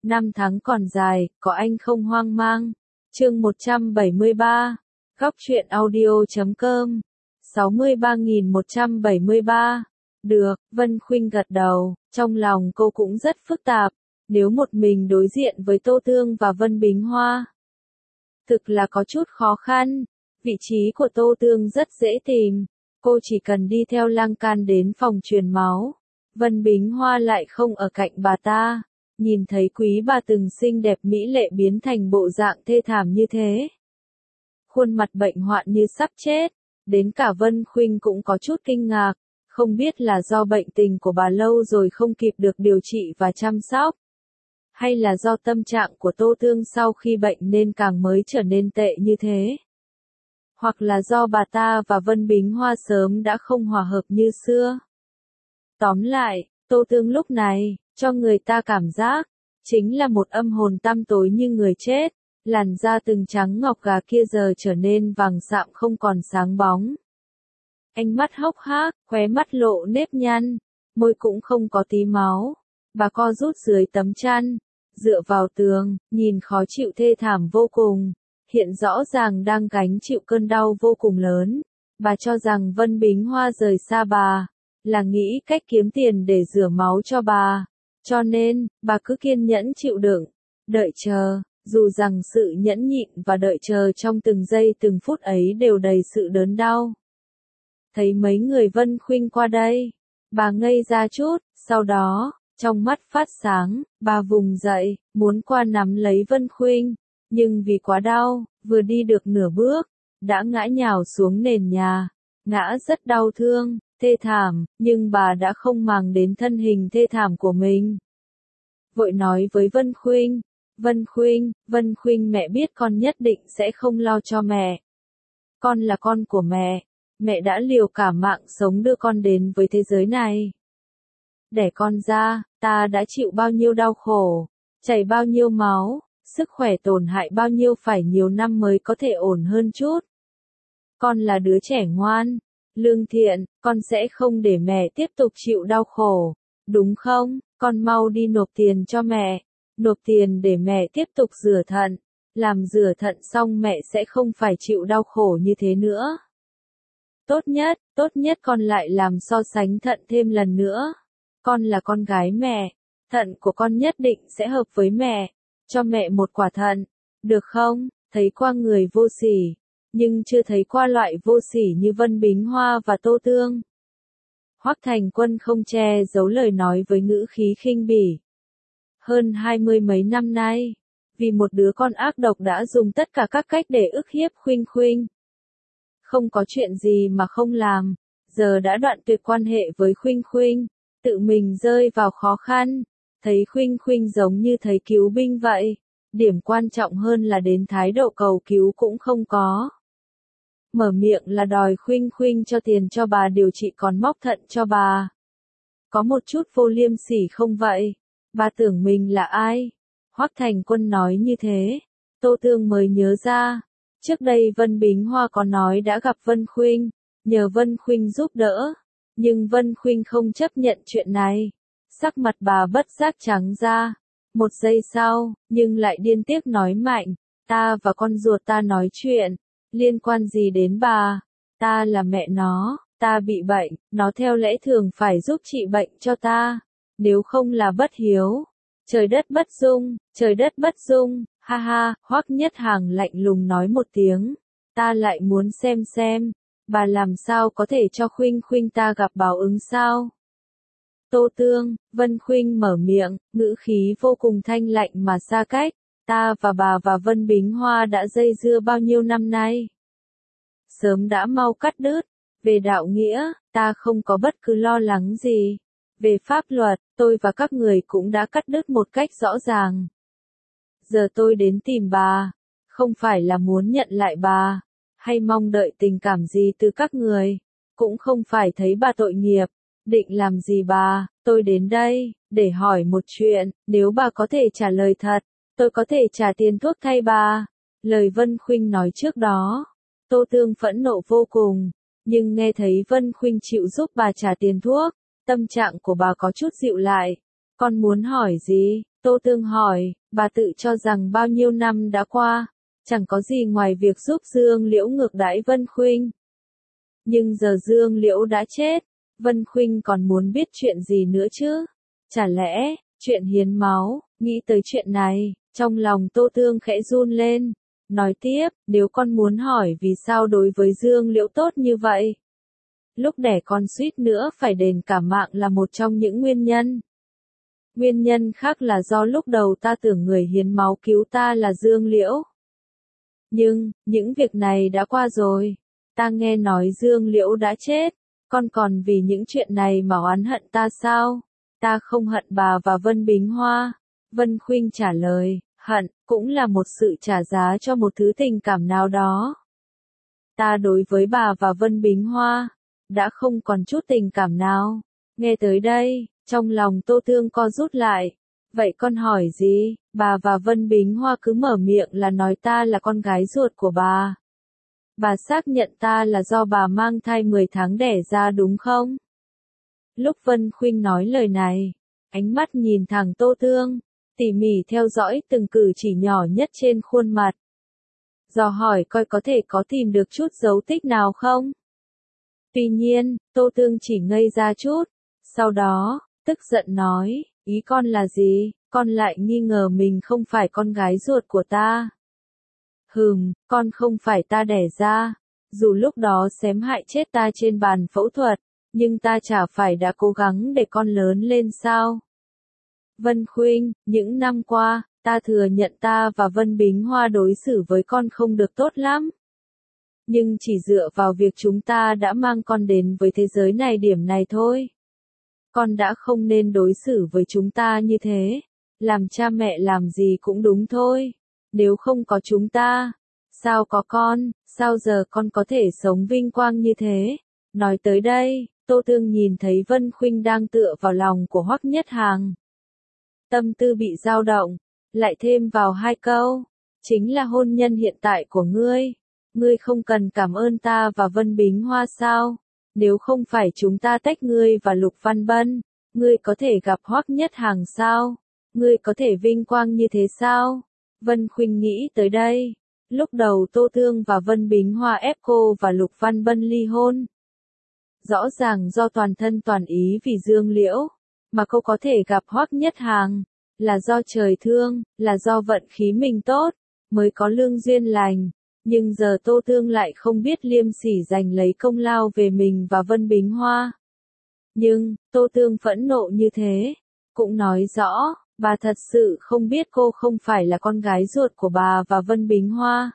Năm tháng còn dài, có anh không hoang mang. Chương 173. Góc truyện audio.com. 63.173. Được, Vân Khuynh gật đầu, trong lòng cô cũng rất phức tạp. Nếu một mình đối diện với Tô Tương và Vân Bính Hoa, thực là có chút khó khăn. Vị trí của Tô Tương rất dễ tìm, cô chỉ cần đi theo lan can đến phòng truyền máu. Vân Bính Hoa lại không ở cạnh bà ta. Nhìn thấy quý bà từng xinh đẹp mỹ lệ biến thành bộ dạng thê thảm như thế, khuôn mặt bệnh hoạn như sắp chết, đến cả Vân Khuynh cũng có chút kinh ngạc, không biết là do bệnh tình của bà lâu rồi không kịp được điều trị và chăm sóc, hay là do tâm trạng của Tô Tương sau khi bệnh nên càng mới trở nên tệ như thế, hoặc là do bà ta và Vân Bính Hoa sớm đã không hòa hợp như xưa. Tóm lại, Tô Tương lúc này cho người ta cảm giác chính là một âm hồn tăm tối như người chết, làn da từng trắng ngọc gà kia giờ trở nên vàng sạm không còn sáng bóng. Ánh mắt hốc hác, khóe mắt lộ nếp nhăn, môi cũng không có tí máu. Bà co rút dưới tấm chăn, dựa vào tường, nhìn khó chịu thê thảm vô cùng, hiện rõ ràng đang gánh chịu cơn đau vô cùng lớn. Bà cho rằng Vân Bính Hoa rời xa bà là nghĩ cách kiếm tiền để rửa máu cho bà. Cho nên, bà cứ kiên nhẫn chịu đựng, đợi chờ, dù rằng sự nhẫn nhịn và đợi chờ trong từng giây từng phút ấy đều đầy sự đớn đau. Thấy mấy người Vân Khuynh qua đây, bà ngây ra chút, sau đó, trong mắt phát sáng, bà vùng dậy, muốn qua nắm lấy Vân Khuynh, nhưng vì quá đau, vừa đi được nửa bước, đã ngã nhào xuống nền nhà, ngã rất đau thương, thê thảm, nhưng bà đã không màng đến thân hình thê thảm của mình. Vội nói với Vân Khuynh, Vân Khuynh mẹ biết con nhất định sẽ không lo cho mẹ. Con là con của mẹ đã liều cả mạng sống đưa con đến với thế giới này. Đẻ con ra, ta đã chịu bao nhiêu đau khổ, chảy bao nhiêu máu, sức khỏe tổn hại bao nhiêu phải nhiều năm mới có thể ổn hơn chút. Con là đứa trẻ ngoan, lương thiện, con sẽ không để mẹ tiếp tục chịu đau khổ, đúng không? Con mau đi nộp tiền cho mẹ, nộp tiền để mẹ tiếp tục rửa thận, làm rửa thận xong mẹ sẽ không phải chịu đau khổ như thế nữa. Tốt nhất con lại làm so sánh thận thêm lần nữa. Con là con gái mẹ, thận của con nhất định sẽ hợp với mẹ, cho mẹ một quả thận, được không? Thấy qua người vô sỉ, nhưng chưa thấy qua loại vô sỉ như Vân Bính Hoa và Tô Tương. Hoắc Thành Quân không che giấu lời nói với ngữ khí khinh bỉ. Hơn 20 mấy năm nay, vì một đứa con ác độc đã dùng tất cả các cách để ức hiếp Khuynh. Không có chuyện gì mà không làm, giờ đã đoạn tuyệt quan hệ với Khuynh, tự mình rơi vào khó khăn, thấy Khuynh giống như thấy cứu binh vậy, điểm quan trọng hơn là đến thái độ cầu cứu cũng không có. Mở miệng là đòi Khuynh cho tiền cho bà điều trị còn móc thận cho bà. Có một chút vô liêm sỉ không vậy? Bà tưởng mình là ai? Hoắc Thành Quân nói như thế, Tô Tương mới nhớ ra, trước đây Vân Bính Hoa có nói đã gặp Vân Khuynh, nhờ Vân Khuynh giúp đỡ, nhưng Vân Khuynh không chấp nhận chuyện này. Sắc mặt bà bất giác trắng ra, một giây sau, nhưng lại điên tiếc nói mạnh, ta và con ruột ta nói chuyện, liên quan gì đến bà? Ta là mẹ nó, ta bị bệnh, nó theo lẽ thường phải giúp trị bệnh cho ta, nếu không là bất hiếu. Trời đất bất dung, ha ha. Hoắc Nhất Hàng lạnh lùng nói một tiếng, ta lại muốn xem, bà làm sao có thể cho Khuynh ta gặp báo ứng sao? Tô Tương, Vân Khuynh mở miệng, ngữ khí vô cùng thanh lạnh mà xa cách, ta và bà và Vân Bính Hoa đã dây dưa bao nhiêu năm nay. Sớm đã mau cắt đứt, về đạo nghĩa, ta không có bất cứ lo lắng gì. Về pháp luật, tôi và các người cũng đã cắt đứt một cách rõ ràng. Giờ tôi đến tìm bà, không phải là muốn nhận lại bà, hay mong đợi tình cảm gì từ các người, cũng không phải thấy bà tội nghiệp, định làm gì bà, tôi đến đây, để hỏi một chuyện, nếu bà có thể trả lời thật, tôi có thể trả tiền thuốc thay bà. Lời Vân Khuynh nói trước đó, Tô Tương phẫn nộ vô cùng, nhưng nghe thấy Vân Khuynh chịu giúp bà trả tiền thuốc, tâm trạng của bà có chút dịu lại. Con muốn hỏi gì? Tô Tương hỏi, bà tự cho rằng bao nhiêu năm đã qua, chẳng có gì ngoài việc giúp Dương Liễu ngược đãi Vân Khuynh. Nhưng giờ Dương Liễu đã chết, Vân Khuynh còn muốn biết chuyện gì nữa chứ? Chả lẽ, chuyện hiến máu, nghĩ tới chuyện này, trong lòng Tô Tương khẽ run lên. Nói tiếp, nếu con muốn hỏi vì sao đối với Dương Liễu tốt như vậy. Lúc đẻ con suýt nữa phải đền cả mạng là một trong những nguyên nhân. Nguyên nhân khác là do lúc đầu ta tưởng người hiến máu cứu ta là Dương Liễu. Nhưng, những việc này đã qua rồi. Ta nghe nói Dương Liễu đã chết, con còn vì những chuyện này mà oán hận ta sao? Ta không hận bà và Vân Bính Hoa. Vân Khuynh trả lời, hận, cũng là một sự trả giá cho một thứ tình cảm nào đó. Ta đối với bà và Vân Bính Hoa, đã không còn chút tình cảm nào. Nghe tới đây, trong lòng Tô Tương co rút lại. Vậy con hỏi gì? Bà và Vân Bính Hoa cứ mở miệng là nói ta là con gái ruột của bà. Bà xác nhận ta là do bà mang thai 10 tháng đẻ ra đúng không? Lúc Vân Khuynh nói lời này, ánh mắt nhìn thẳng Tô Tương, tỉ mỉ theo dõi từng cử chỉ nhỏ nhất trên khuôn mặt. Dò hỏi coi có thể có tìm được chút dấu tích nào không? Tuy nhiên, Tô Tương chỉ ngây ra chút, sau đó, tức giận nói, ý con là gì, con lại nghi ngờ mình không phải con gái ruột của ta. Con không phải ta đẻ ra, dù lúc đó xém hại chết ta trên bàn phẫu thuật, nhưng ta chả phải đã cố gắng để con lớn lên sao? Vân Khuynh, những năm qua, ta thừa nhận ta và Vân Bính Hoa đối xử với con không được tốt lắm. Nhưng chỉ dựa vào việc chúng ta đã mang con đến với thế giới này điểm này thôi. Con đã không nên đối xử với chúng ta như thế. Làm cha mẹ làm gì cũng đúng thôi. Nếu không có chúng ta, sao có con, sao giờ con có thể sống vinh quang như thế? Nói tới đây, Tô Tương nhìn thấy Vân Khuynh đang tựa vào lòng của Hoắc Nhất Hàng. Tâm tư bị dao động, lại thêm vào hai câu, chính là hôn nhân hiện tại của ngươi. Ngươi không cần cảm ơn ta và Vân Bính Hoa sao? Nếu không phải chúng ta tách ngươi và Lục Văn Bân, ngươi có thể gặp Hoắc Nhất Hàng sao? Ngươi có thể vinh quang như thế sao? Vân Khuynh nghĩ tới đây. Lúc đầu Tô Tương và Vân Bính Hoa ép cô và Lục Văn Bân ly hôn. Rõ ràng do toàn thân toàn ý vì Dương Liễu, mà cô có thể gặp Hoắc Nhất Hàng, là do trời thương, là do vận khí mình tốt, mới có lương duyên lành. Nhưng giờ Tô Tương lại không biết liêm sỉ giành lấy công lao về mình và Vân Bính Hoa. Nhưng, Tô Tương phẫn nộ như thế, cũng nói rõ, bà thật sự không biết cô không phải là con gái ruột của bà và Vân Bính Hoa.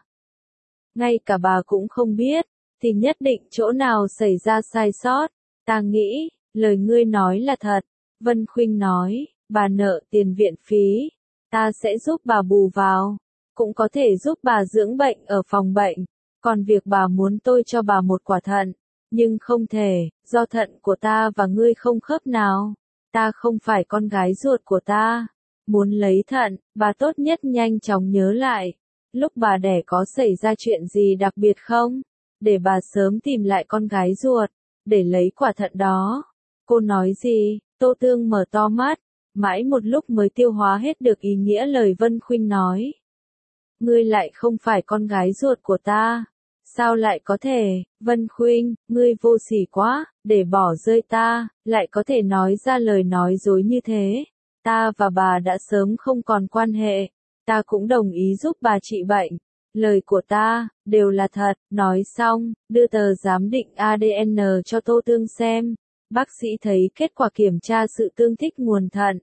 Ngay cả bà cũng không biết, thì nhất định chỗ nào xảy ra sai sót. Ta nghĩ, lời ngươi nói là thật. Vân Khuynh nói, bà nợ tiền viện phí, ta sẽ giúp bà bù vào. Cũng có thể giúp bà dưỡng bệnh ở phòng bệnh. Còn việc bà muốn tôi cho bà một quả thận, nhưng không thể, do thận của ta và ngươi không khớp nào. Ta không phải con gái ruột của ta. Muốn lấy thận, bà tốt nhất nhanh chóng nhớ lại. Lúc bà đẻ có xảy ra chuyện gì đặc biệt không? Để bà sớm tìm lại con gái ruột, để lấy quả thận đó. Cô nói gì? Tô Tương mở to mắt, mãi một lúc mới tiêu hóa hết được ý nghĩa lời Vân Khuynh nói. Ngươi lại không phải con gái ruột của ta. Sao lại có thể, Vân Khuynh, ngươi vô sỉ quá, để bỏ rơi ta, lại có thể nói ra lời nói dối như thế. Ta và bà đã sớm không còn quan hệ, ta cũng đồng ý giúp bà trị bệnh. Lời của ta, đều là thật, nói xong, đưa tờ giám định ADN cho Tô Tương xem. Bác sĩ thấy kết quả kiểm tra sự tương thích nguồn thận.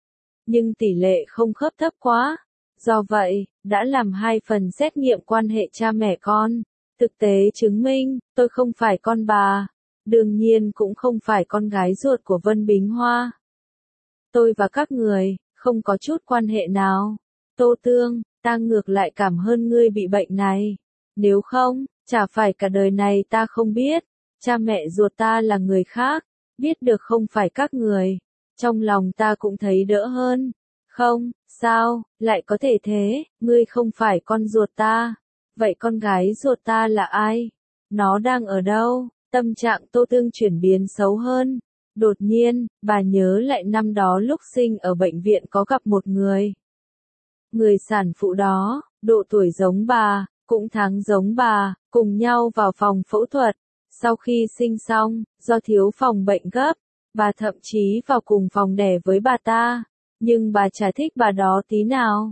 Nhưng tỷ lệ không khớp thấp quá. Do vậy, đã làm 2 phần xét nghiệm quan hệ cha mẹ con. Thực tế chứng minh, tôi không phải con bà. Đương nhiên cũng không phải con gái ruột của Vân Bính Hoa. Tôi và các người, không có chút quan hệ nào. Tô Tương, ta ngược lại cảm hơn ngươi bị bệnh này. Nếu không, chả phải cả đời này ta không biết. Cha mẹ ruột ta là người khác. Biết được không phải các người. Trong lòng ta cũng thấy đỡ hơn. Không, sao, lại có thể thế, ngươi không phải con ruột ta. Vậy con gái ruột ta là ai? Nó đang ở đâu? Tâm trạng Tô Tương chuyển biến xấu hơn. Đột nhiên, bà nhớ lại năm đó lúc sinh ở bệnh viện có gặp một người. Người sản phụ đó, độ tuổi giống bà, cũng tháng giống bà, cùng nhau vào phòng phẫu thuật. Sau khi sinh xong, do thiếu phòng bệnh gấp, bà thậm chí vào cùng phòng đẻ với bà ta. Nhưng bà chả thích bà đó tí nào.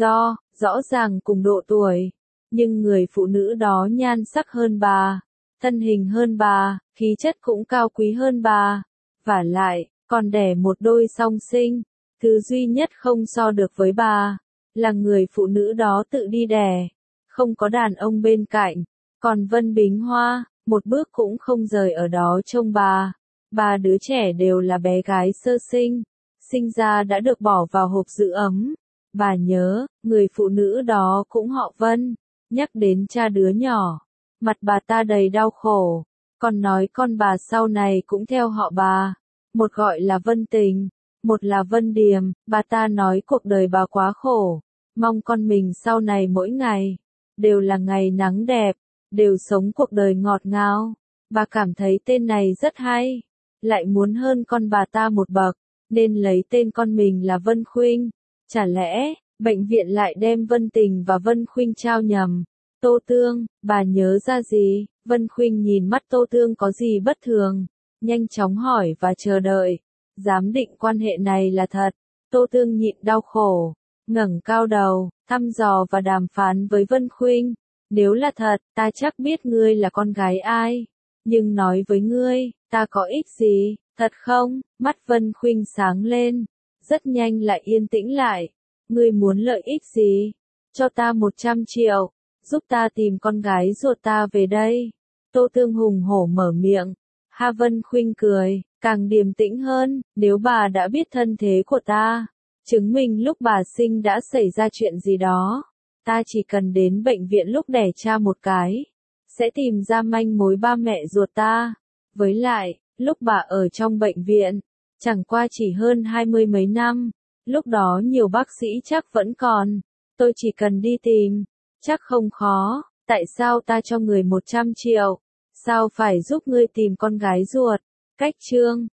Rõ ràng cùng độ tuổi. Nhưng người phụ nữ đó nhan sắc hơn bà, thân hình hơn bà, khí chất cũng cao quý hơn bà. Vả lại, còn đẻ một đôi song sinh. Thứ duy nhất không so được với bà, là người phụ nữ đó tự đi đẻ. Không có đàn ông bên cạnh. Còn Vân Bính Hoa, một bước cũng không rời ở đó trông bà. Ba đứa trẻ đều là bé gái sơ sinh. Sinh ra đã được bỏ vào hộp giữ ấm. Bà nhớ, người phụ nữ đó cũng họ Vân. Nhắc đến cha đứa nhỏ, mặt bà ta đầy đau khổ. Còn nói con bà sau này cũng theo họ bà. Một gọi là Vân Tình, một là Vân Điềm. Bà ta nói cuộc đời bà quá khổ. Mong con mình sau này mỗi ngày đều là ngày nắng đẹp, đều sống cuộc đời ngọt ngào. Bà cảm thấy tên này rất hay, lại muốn hơn con bà ta một bậc, nên lấy tên con mình là Vân Khuynh. Chả lẽ, bệnh viện lại đem Vân Tình và Vân Khuynh trao nhầm? Tô Tương, bà nhớ ra gì? Vân Khuynh nhìn mắt Tô Tương có gì bất thường, nhanh chóng hỏi và chờ đợi. Giám định quan hệ này là thật. Tô Tương nhịn đau khổ, ngẩng cao đầu, thăm dò và đàm phán với Vân Khuynh. Nếu là thật, ta chắc biết ngươi là con gái ai. Nhưng nói với ngươi, ta có ích gì, thật không? Mắt Vân Khuynh sáng lên, rất nhanh lại yên tĩnh lại. Ngươi muốn lợi ích gì? Cho ta 100 triệu, giúp ta tìm con gái ruột ta về đây. Tô Tương hùng hổ mở miệng. Ha, Vân Khuynh cười, càng điềm tĩnh hơn. Nếu bà đã biết thân thế của ta, chứng minh lúc bà sinh đã xảy ra chuyện gì đó, ta chỉ cần đến bệnh viện lúc đẻ cha một cái, sẽ tìm ra manh mối ba mẹ ruột ta. Với lại, lúc bà ở trong bệnh viện, chẳng qua chỉ hơn 20 mấy năm, lúc đó nhiều bác sĩ chắc vẫn còn, tôi chỉ cần đi tìm, chắc không khó. Tại sao ta cho người 100 triệu? Sao phải giúp ngươi tìm con gái ruột? Cách chương